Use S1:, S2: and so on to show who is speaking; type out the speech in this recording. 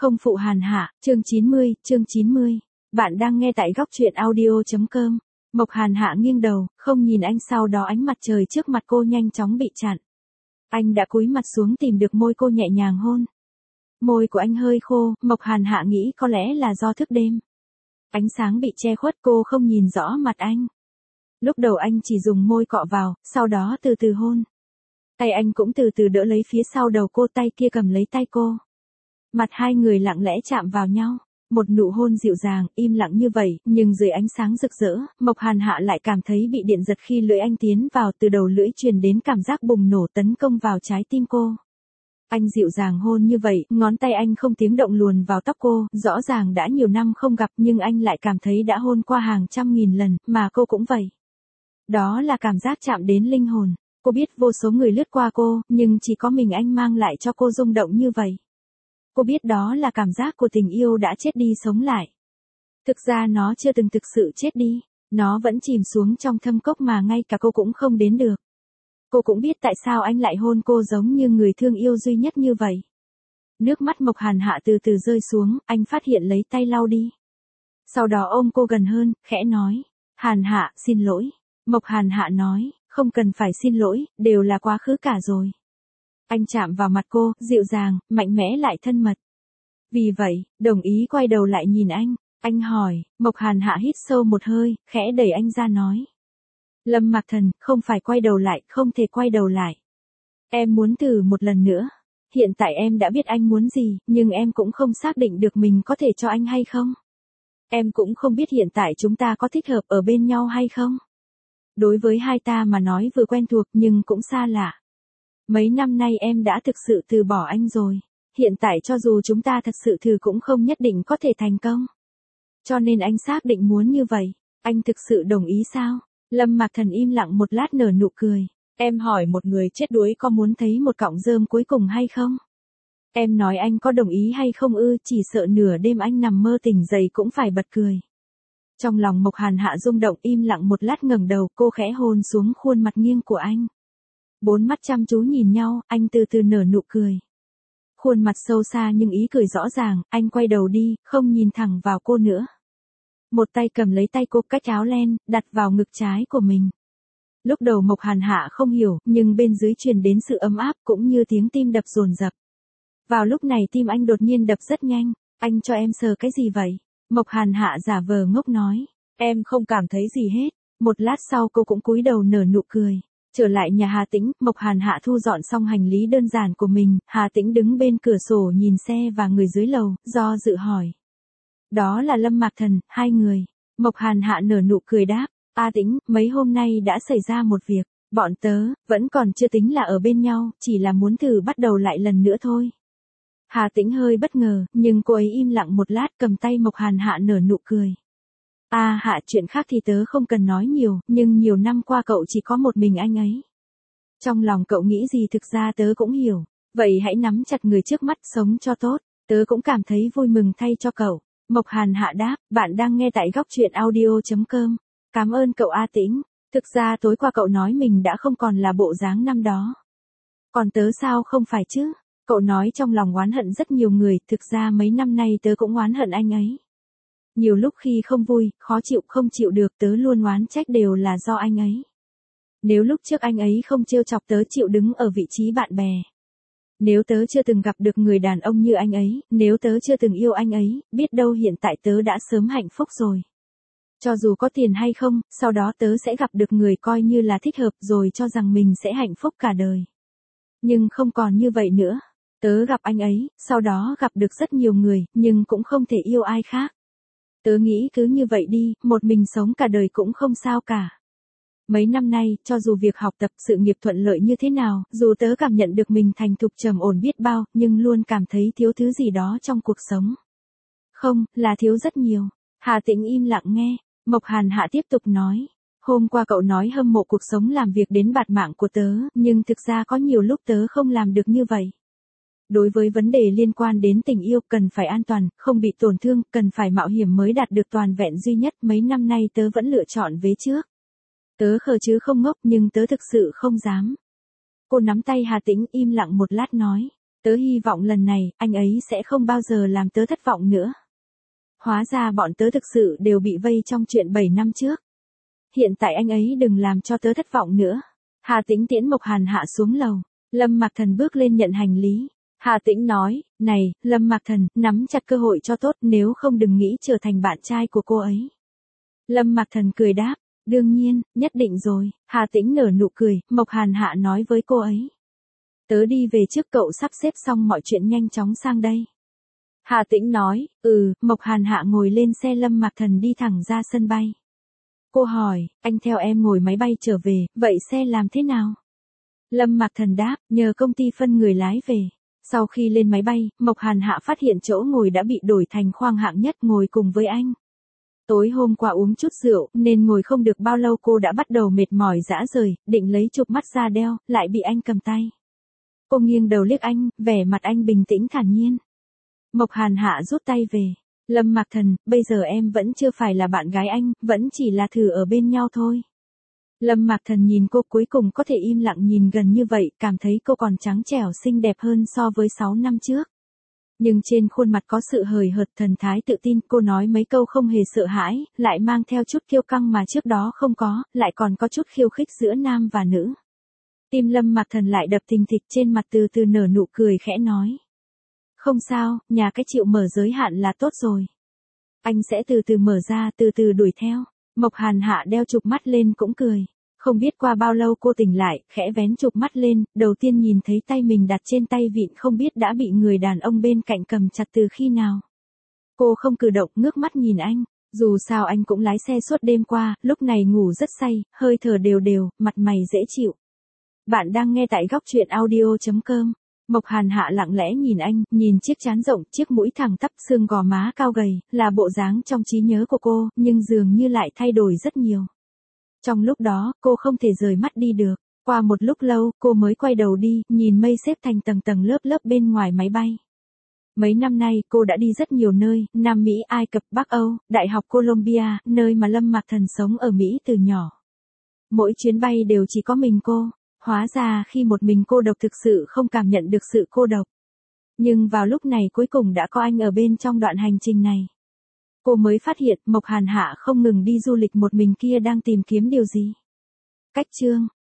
S1: Không phụ hàn hạ, chương 90. Bạn đang nghe tại góc truyện audio.com. Mộc Hàn Hạ nghiêng đầu, không nhìn anh, sau đó ánh mặt trời trước mặt cô nhanh chóng bị chặn. Anh đã cúi mặt xuống tìm được môi cô nhẹ nhàng hôn. Môi của anh hơi khô, Mộc Hàn Hạ nghĩ có lẽ là do thức đêm. Ánh sáng bị che khuất, cô không nhìn rõ mặt anh. Lúc đầu anh chỉ dùng môi cọ vào, sau đó từ từ hôn. Tay anh cũng từ từ đỡ lấy phía sau đầu cô, tay kia cầm lấy tay cô. Mặt hai người lặng lẽ chạm vào nhau. Một nụ hôn dịu dàng, im lặng như vậy, nhưng dưới ánh sáng rực rỡ, Mộc Hàn Hạ lại cảm thấy bị điện giật khi lưỡi anh tiến vào, từ đầu lưỡi truyền đến cảm giác bùng nổ tấn công vào trái tim cô. Anh dịu dàng hôn như vậy, ngón tay anh không tiếng động luồn vào tóc cô, rõ ràng đã nhiều năm không gặp nhưng anh lại cảm thấy đã hôn qua hàng trăm nghìn lần, mà cô cũng vậy. Đó là cảm giác chạm đến linh hồn. Cô biết vô số người lướt qua cô, nhưng chỉ có mình anh mang lại cho cô rung động như vậy. Cô biết đó là cảm giác của tình yêu đã chết đi sống lại. Thực ra nó chưa từng thực sự chết đi, nó vẫn chìm xuống trong thâm cốc mà ngay cả cô cũng không đến được. Cô cũng biết tại sao anh lại hôn cô giống như người thương yêu duy nhất như vậy. Nước mắt Mộc Hàn Hạ từ từ rơi xuống, anh phát hiện lấy tay lau đi. Sau đó ôm cô gần hơn, khẽ nói, Hàn Hạ, xin lỗi. Mộc Hàn Hạ nói, không cần phải xin lỗi, đều là quá khứ cả rồi. Anh chạm vào mặt cô, dịu dàng, mạnh mẽ lại thân mật. Vì vậy, đồng ý quay đầu lại nhìn anh. Anh hỏi, Mộc Hàn Hạ hít sâu một hơi, khẽ đẩy anh ra nói. Lâm Mạc Thần, không phải quay đầu lại, không thể quay đầu lại. Em muốn thử một lần nữa. Hiện tại em đã biết anh muốn gì, nhưng em cũng không xác định được mình có thể cho anh hay không. Em cũng không biết hiện tại chúng ta có thích hợp ở bên nhau hay không. Đối với hai ta mà nói vừa quen thuộc nhưng cũng xa lạ. Mấy năm nay em đã thực sự từ bỏ anh rồi. Hiện tại cho dù chúng ta thật sự thử cũng không nhất định có thể thành công. Cho nên anh xác định muốn như vậy. Anh thực sự đồng ý sao? Lâm Mạc Thần im lặng một lát nở nụ cười. Em hỏi một người chết đuối có muốn thấy một cọng rơm cuối cùng hay không? Em nói anh có đồng ý hay không ư? Chỉ sợ nửa đêm anh nằm mơ tỉnh dậy cũng phải bật cười. Trong lòng Mộc Hàn Hạ rung động, im lặng một lát ngẩng đầu, cô khẽ hôn xuống khuôn mặt nghiêng của anh. Bốn mắt chăm chú nhìn nhau, anh từ từ nở nụ cười. Khuôn mặt sâu xa nhưng ý cười rõ ràng, anh quay đầu đi, không nhìn thẳng vào cô nữa. Một tay cầm lấy tay cô, cách áo len, đặt vào ngực trái của mình. Lúc đầu Mộc Hàn Hạ không hiểu, nhưng bên dưới truyền đến sự ấm áp cũng như tiếng tim đập dồn dập. Vào lúc này tim anh đột nhiên đập rất nhanh. Anh cho em sờ cái gì vậy? Mộc Hàn Hạ giả vờ ngốc nói. Em không cảm thấy gì hết. Một lát sau cô cũng cúi đầu nở nụ cười. Trở lại nhà Hà Tĩnh, Mộc Hàn Hạ thu dọn xong hành lý đơn giản của mình, Hà Tĩnh đứng bên cửa sổ nhìn xe và người dưới lầu, do dự hỏi. Đó là Lâm Mạc Thần, hai người. Mộc Hàn Hạ nở nụ cười đáp, A Tĩnh, mấy hôm nay đã xảy ra một việc, bọn tớ, vẫn còn chưa tính là ở bên nhau, chỉ là muốn thử bắt đầu lại lần nữa thôi. Hà Tĩnh hơi bất ngờ, nhưng cô ấy im lặng một lát, cầm tay Mộc Hàn Hạ nở nụ cười. Hạ, chuyện khác thì tớ không cần nói nhiều, nhưng nhiều năm qua cậu chỉ có một mình anh ấy. Trong lòng cậu nghĩ gì thực ra tớ cũng hiểu, vậy hãy nắm chặt người trước mắt, sống cho tốt, tớ cũng cảm thấy vui mừng thay cho cậu. Mộc Hàn Hạ đáp, bạn đang nghe tại góc truyện audio.com. Cảm ơn cậu A Tĩnh, thực ra tối qua cậu nói mình đã không còn là bộ dáng năm đó. Còn tớ sao không phải chứ? Cậu nói trong lòng oán hận rất nhiều người, thực ra mấy năm nay tớ cũng oán hận anh ấy. Nhiều lúc khi không vui, khó chịu, không chịu được, tớ luôn oán trách đều là do anh ấy. Nếu lúc trước anh ấy không trêu chọc tớ chịu đứng ở vị trí bạn bè. Nếu tớ chưa từng gặp được người đàn ông như anh ấy, nếu tớ chưa từng yêu anh ấy, biết đâu hiện tại tớ đã sớm hạnh phúc rồi. Cho dù có tiền hay không, sau đó tớ sẽ gặp được người coi như là thích hợp rồi cho rằng mình sẽ hạnh phúc cả đời. Nhưng không còn như vậy nữa. Tớ gặp anh ấy, sau đó gặp được rất nhiều người, nhưng cũng không thể yêu ai khác. Tớ nghĩ cứ như vậy đi, một mình sống cả đời cũng không sao cả. Mấy năm nay, cho dù việc học tập, sự nghiệp thuận lợi như thế nào, dù tớ cảm nhận được mình thành thục trầm ổn biết bao, nhưng luôn cảm thấy thiếu thứ gì đó trong cuộc sống. Không, là thiếu rất nhiều. Hà Tĩnh im lặng nghe, Mộc Hàn Hạ tiếp tục nói. Hôm qua cậu nói hâm mộ cuộc sống làm việc đến bạt mạng của tớ, nhưng thực ra có nhiều lúc tớ không làm được như vậy. Đối với vấn đề liên quan đến tình yêu, cần phải an toàn, không bị tổn thương, cần phải mạo hiểm mới đạt được toàn vẹn duy nhất. Mấy năm nay tớ vẫn lựa chọn vế trước. Tớ khờ chứ không ngốc, nhưng tớ thực sự không dám. Cô nắm tay Hà Tĩnh, im lặng một lát nói. Tớ hy vọng lần này, anh ấy sẽ không bao giờ làm tớ thất vọng nữa. Hóa ra bọn tớ thực sự đều bị vây trong chuyện 7 năm trước. Hiện tại anh ấy đừng làm cho tớ thất vọng nữa. Hà Tĩnh tiễn Mộc Hàn Hạ xuống lầu. Lâm Mạc Thần bước lên nhận hành lý. Hà Tĩnh nói, này, Lâm Mạc Thần, nắm chặt cơ hội cho tốt, nếu không đừng nghĩ trở thành bạn trai của cô ấy. Lâm Mạc Thần cười đáp, đương nhiên, nhất định rồi. Hà Tĩnh nở nụ cười, Mộc Hàn Hạ nói với cô ấy. Tớ đi về trước, cậu sắp xếp xong mọi chuyện nhanh chóng sang đây. Hà Tĩnh nói, Mộc Hàn Hạ ngồi lên xe Lâm Mạc Thần đi thẳng ra sân bay. Cô hỏi, anh theo em ngồi máy bay trở về, vậy xe làm thế nào? Lâm Mạc Thần đáp, nhờ công ty phân người lái về. Sau khi lên máy bay, Mộc Hàn Hạ phát hiện chỗ ngồi đã bị đổi thành khoang hạng nhất ngồi cùng với anh. Tối hôm qua uống chút rượu, nên ngồi không được bao lâu cô đã bắt đầu mệt mỏi rã rời, định lấy chụp mắt ra đeo, lại bị anh cầm tay. Cô nghiêng đầu liếc anh, vẻ mặt anh bình tĩnh thản nhiên. Mộc Hàn Hạ rút tay về. Lâm Mạc Thần, bây giờ em vẫn chưa phải là bạn gái anh, vẫn chỉ là thử ở bên nhau thôi. Lâm Mạc Thần nhìn cô, cuối cùng có thể im lặng nhìn gần như vậy, cảm thấy cô còn trắng trẻo xinh đẹp hơn so với 6 năm trước. Nhưng trên khuôn mặt có sự hời hợt, thần thái tự tin, cô nói mấy câu không hề sợ hãi, lại mang theo chút kiêu căng mà trước đó không có, lại còn có chút khiêu khích giữa nam và nữ. Tim Lâm Mạc Thần lại đập thình thịch, trên mặt từ từ nở nụ cười khẽ nói. Không sao, nhà cái chịu mở giới hạn là tốt rồi. Anh sẽ từ từ mở ra, từ từ đuổi theo. Mộc Hàn Hạ đeo chụp mắt lên cũng cười. Không biết qua bao lâu cô tỉnh lại, khẽ vén chụp mắt lên, đầu tiên nhìn thấy tay mình đặt trên tay vịn, không biết đã bị người đàn ông bên cạnh cầm chặt từ khi nào. Cô không cử động, ngước mắt nhìn anh. Dù sao anh cũng lái xe suốt đêm qua, lúc này ngủ rất say, hơi thở đều đều, mặt mày dễ chịu. Bạn đang nghe tại góc truyện audio.com. Mộc Hàn Hạ lặng lẽ nhìn anh, nhìn chiếc trán rộng, chiếc mũi thẳng tắp, xương gò má cao gầy, là bộ dáng trong trí nhớ của cô, nhưng dường như lại thay đổi rất nhiều. Trong lúc đó, cô không thể rời mắt đi được. Qua một lúc lâu, cô mới quay đầu đi, nhìn mây xếp thành tầng tầng lớp lớp bên ngoài máy bay. Mấy năm nay, cô đã đi rất nhiều nơi, Nam Mỹ, Ai Cập, Bắc Âu, Đại học Columbia, nơi mà Lâm Mạc Thần sống ở Mỹ từ nhỏ. Mỗi chuyến bay đều chỉ có mình cô. Hóa ra khi một mình cô độc thực sự không cảm nhận được sự cô độc. Nhưng vào lúc này cuối cùng đã có anh ở bên trong đoạn hành trình này. Cô mới phát hiện Mộc Hàn Hạ không ngừng đi du lịch một mình kia đang tìm kiếm điều gì. Cách chương